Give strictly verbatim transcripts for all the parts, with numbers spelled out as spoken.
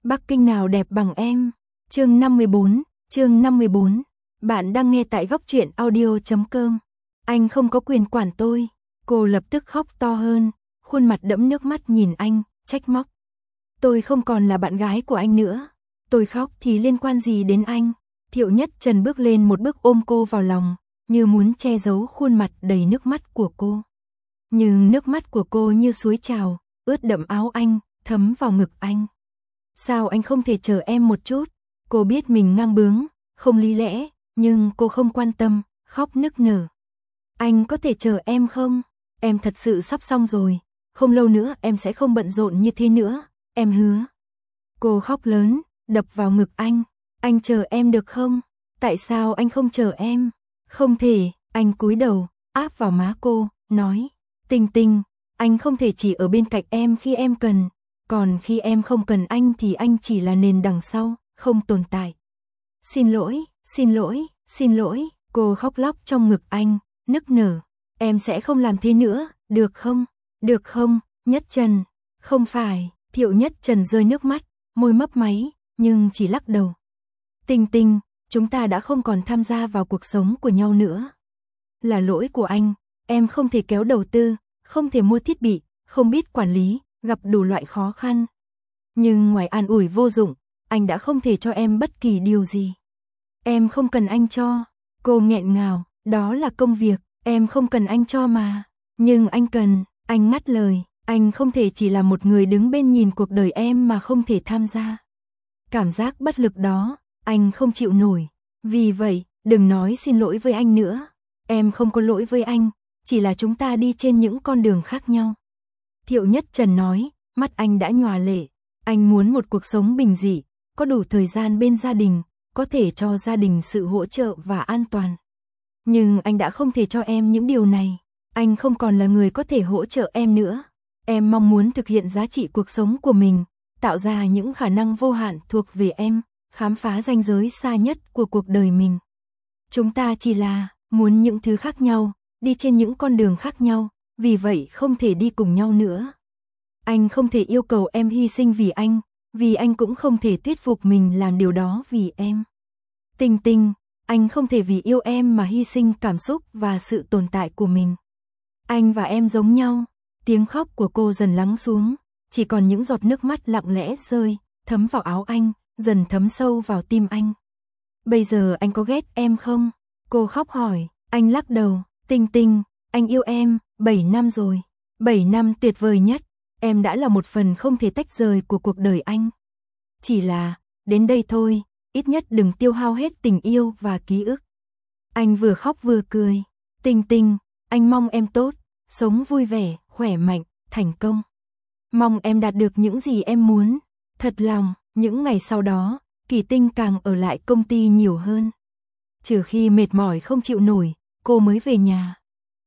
Bắc Kinh nào đẹp bằng em. Chương năm mươi bốn, chương năm mươi bốn. Bạn đang nghe tại góc truyện audio chấm com. Anh không có quyền quản tôi. Cô lập tức khóc to hơn, khuôn mặt đẫm nước mắt nhìn anh, trách móc. Tôi không còn là bạn gái của anh nữa. Tôi khóc thì liên quan gì đến anh? Thiệu Nhất Trần bước lên một bước ôm cô vào lòng, như muốn che giấu khuôn mặt đầy nước mắt của cô. Nhưng nước mắt của cô như suối trào, ướt đẫm áo anh, thấm vào ngực anh. Sao anh không thể chờ em một chút? Cô biết mình ngang bướng, không lý lẽ, nhưng cô không quan tâm, khóc nức nở. Anh có thể chờ em không? Em thật sự sắp xong rồi, không lâu nữa em sẽ không bận rộn như thế nữa, em hứa. Cô khóc lớn, đập vào ngực anh. Anh chờ em được không? Tại sao anh không chờ em? Không thể, anh cúi đầu, áp vào má cô, nói. Tinh Tinh, anh không thể chỉ ở bên cạnh em khi em cần, còn khi em không cần anh thì anh chỉ là nền đằng sau, không tồn tại. Xin lỗi, xin lỗi, xin lỗi, cô khóc lóc trong ngực anh, nức nở. Em sẽ không làm thế nữa, được không? Được không, Nhất Trần? Không phải, Thiệu Nhất Trần rơi nước mắt, môi mấp máy, nhưng chỉ lắc đầu. Tinh Tinh, chúng ta đã không còn tham gia vào cuộc sống của nhau nữa. Là lỗi của anh, em không thể kéo đầu tư, không thể mua thiết bị, không biết quản lý, gặp đủ loại khó khăn. Nhưng ngoài an ủi vô dụng, anh đã không thể cho em bất kỳ điều gì. Em không cần anh cho. Cô nghẹn ngào, đó là công việc, em không cần anh cho mà. Nhưng anh cần, anh ngắt lời, anh không thể chỉ là một người đứng bên nhìn cuộc đời em mà không thể tham gia. Cảm giác bất lực đó, anh không chịu nổi. Vì vậy, đừng nói xin lỗi với anh nữa. Em không có lỗi với anh, chỉ là chúng ta đi trên những con đường khác nhau. Thiệu Nhất Trần nói, mắt anh đã nhòa lệ. Anh muốn một cuộc sống bình dị, có đủ thời gian bên gia đình, có thể cho gia đình sự hỗ trợ và an toàn. Nhưng anh đã không thể cho em những điều này. Anh không còn là người có thể hỗ trợ em nữa. Em mong muốn thực hiện giá trị cuộc sống của mình, tạo ra những khả năng vô hạn thuộc về em, khám phá ranh giới xa nhất của cuộc đời mình. Chúng ta chỉ là muốn những thứ khác nhau, đi trên những con đường khác nhau, vì vậy không thể đi cùng nhau nữa. Anh không thể yêu cầu em hy sinh vì anh, vì anh cũng không thể thuyết phục mình làm điều đó vì em. Tinh Tinh, anh không thể vì yêu em mà hy sinh cảm xúc và sự tồn tại của mình. Anh và em giống nhau. Tiếng khóc của cô dần lắng xuống, chỉ còn những giọt nước mắt lặng lẽ rơi, thấm vào áo anh, dần thấm sâu vào tim anh. Bây giờ anh có ghét em không? Cô khóc hỏi, anh lắc đầu. Tinh Tinh, anh yêu em, bảy năm rồi. bảy năm tuyệt vời nhất, em đã là một phần không thể tách rời của cuộc đời anh. Chỉ là, đến đây thôi, ít nhất đừng tiêu hao hết tình yêu và ký ức. Anh vừa khóc vừa cười. Tinh Tinh, anh mong em tốt, sống vui vẻ, khỏe mạnh, thành công. Mong em đạt được những gì em muốn. Thật lòng, những ngày sau đó, Kỳ Tinh càng ở lại công ty nhiều hơn. Trừ khi mệt mỏi không chịu nổi, cô mới về nhà.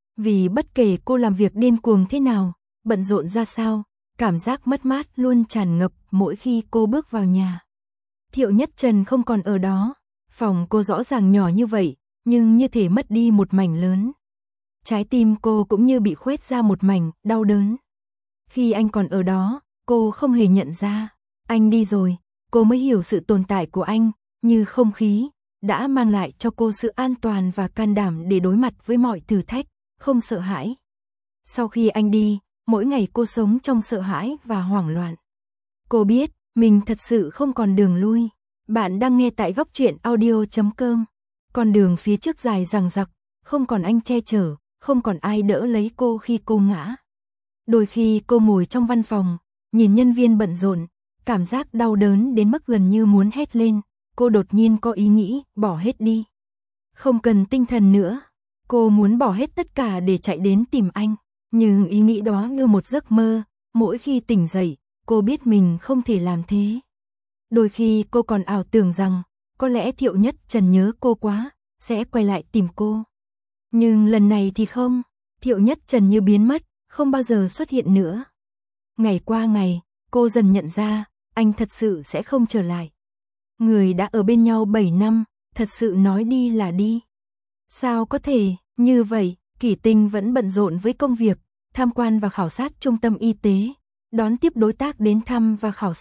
Vì bất kể cô làm việc điên cuồng thế nào, bận rộn ra sao, cảm giác mất mát luôn tràn ngập mỗi khi cô bước vào nhà. Thiệu Nhất Trần không còn ở đó, phòng cô rõ ràng nhỏ như vậy, nhưng như thể mất đi một mảnh lớn. Trái tim cô cũng như bị khoét ra một mảnh, đau đớn. Khi anh còn ở đó, cô không hề nhận ra. Anh đi rồi, cô mới hiểu sự tồn tại của anh, như không khí, đã mang lại cho cô sự an toàn và can đảm để đối mặt với mọi thử thách, không sợ hãi. Sau khi anh đi, mỗi ngày cô sống trong sợ hãi và hoảng loạn. Cô biết, mình thật sự không còn đường lui. Bạn đang nghe tại góc truyện audio chấm com. Con đường phía trước dài dằng dặc, không còn anh che chở, không còn ai đỡ lấy cô khi cô ngã. Đôi khi cô ngồi trong văn phòng, nhìn nhân viên bận rộn, cảm giác đau đớn đến mức gần như muốn hét lên. Cô đột nhiên có ý nghĩ, bỏ hết đi. Không cần tinh thần nữa. Cô muốn bỏ hết tất cả để chạy đến tìm anh. Nhưng ý nghĩ đó như một giấc mơ, mỗi khi tỉnh dậy, cô biết mình không thể làm thế. Đôi khi cô còn ảo tưởng rằng, có lẽ Thiệu Nhất Trần nhớ cô quá, sẽ quay lại tìm cô. Nhưng lần này thì không, Thiệu Nhất Trần như biến mất, không bao giờ xuất hiện nữa. Ngày qua ngày, cô dần nhận ra, anh thật sự sẽ không trở lại. Người đã ở bên nhau bảy năm, thật sự nói đi là đi. Sao có thể, như vậy, Kỳ Tinh vẫn bận rộn với công việc, tham quan và khảo sát trung tâm y tế, đón tiếp đối tác đến thăm và khảo sát,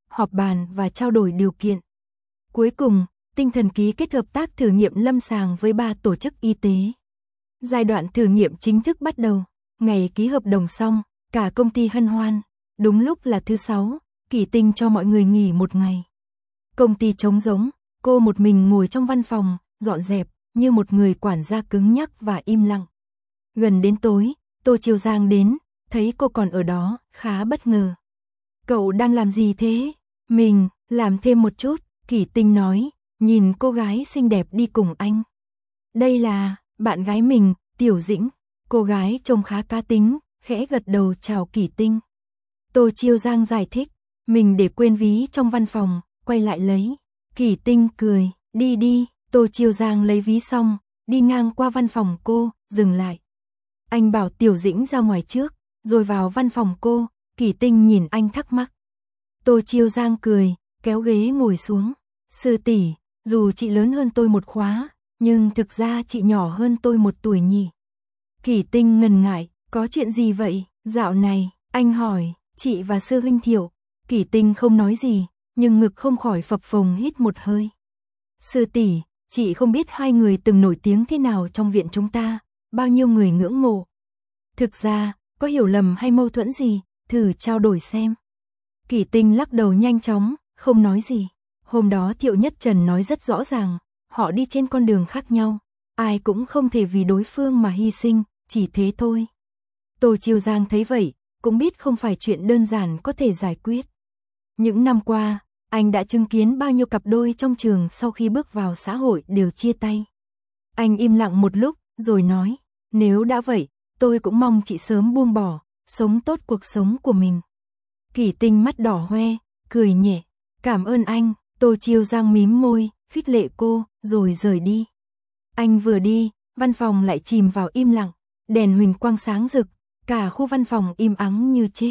họp bàn và trao đổi điều kiện. Cuối cùng, Tinh Thần ký kết hợp tác thử nghiệm lâm sàng với ba tổ chức y tế. Giai đoạn thử nghiệm chính thức bắt đầu. Ngày ký hợp đồng xong, cả công ty hân hoan. Đúng lúc là thứ sáu, Kỷ Tinh cho mọi người nghỉ một ngày. Công ty trống rỗng, cô một mình ngồi trong văn phòng, dọn dẹp, như một người quản gia cứng nhắc và im lặng. Gần đến tối, Tô Chiêu Giang đến, thấy cô còn ở đó, khá bất ngờ. Cậu đang làm gì thế? Mình, làm thêm một chút, Kỷ Tinh nói, nhìn cô gái xinh đẹp đi cùng anh. Đây là, bạn gái mình, Tiểu Dĩnh. Cô gái trông khá cá tính, khẽ gật đầu chào Kỷ Tinh. Tô Chiêu Giang giải thích, mình để quên ví trong văn phòng, quay lại lấy. Kỷ Tinh cười, đi đi, Tô Chiêu Giang lấy ví xong, đi ngang qua văn phòng cô, dừng lại. Anh bảo Tiểu Dĩnh ra ngoài trước, rồi vào văn phòng cô, Kỷ Tinh nhìn anh thắc mắc. Tô Chiêu Giang cười, kéo ghế ngồi xuống. Sư tỷ, dù chị lớn hơn tôi một khóa, nhưng thực ra chị nhỏ hơn tôi một tuổi nhỉ. Kỷ Tinh ngần ngại, có chuyện gì vậy? Dạo này, anh hỏi, chị và sư huynh Thiệu. Kỷ Tinh không nói gì, nhưng ngực không khỏi phập phồng hít một hơi. Sư tỷ, chị không biết hai người từng nổi tiếng thế nào trong viện chúng ta, bao nhiêu người ngưỡng mộ. Thực ra, có hiểu lầm hay mâu thuẫn gì, thử trao đổi xem. Kỷ Tinh lắc đầu nhanh chóng, không nói gì. Hôm đó Thiệu Nhất Trần nói rất rõ ràng, họ đi trên con đường khác nhau, ai cũng không thể vì đối phương mà hy sinh, chỉ thế thôi. Tô Chiêu Giang thấy vậy, cũng biết không phải chuyện đơn giản có thể giải quyết. Những năm qua, anh đã chứng kiến bao nhiêu cặp đôi trong trường sau khi bước vào xã hội đều chia tay. Anh im lặng một lúc, rồi nói, nếu đã vậy, tôi cũng mong chị sớm buông bỏ, sống tốt cuộc sống của mình. Kỷ Tinh mắt đỏ hoe, cười nhẹ, cảm ơn anh. Tô Chiêu Giang mím môi, khích lệ cô, rồi rời đi. Anh vừa đi, văn phòng lại chìm vào im lặng, đèn huỳnh quang sáng rực, cả khu văn phòng im ắng như chết.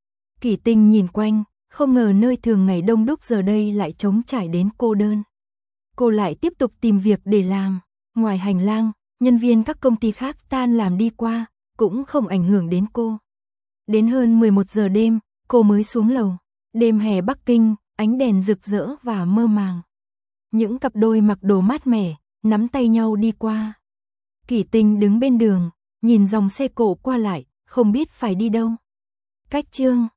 Kỷ Tinh nhìn quanh, không ngờ nơi thường ngày đông đúc giờ đây lại trống trải đến cô đơn. Cô lại tiếp tục tìm việc để làm. Ngoài hành lang, nhân viên các công ty khác tan làm đi qua, cũng không ảnh hưởng đến cô. Đến hơn mười một giờ đêm, cô mới xuống lầu. Đêm hè Bắc Kinh, ánh đèn rực rỡ và mơ màng. Những cặp đôi mặc đồ mát mẻ, nắm tay nhau đi qua. Kỷ Tinh đứng bên đường, nhìn dòng xe cộ qua lại, không biết phải đi đâu. Cách chương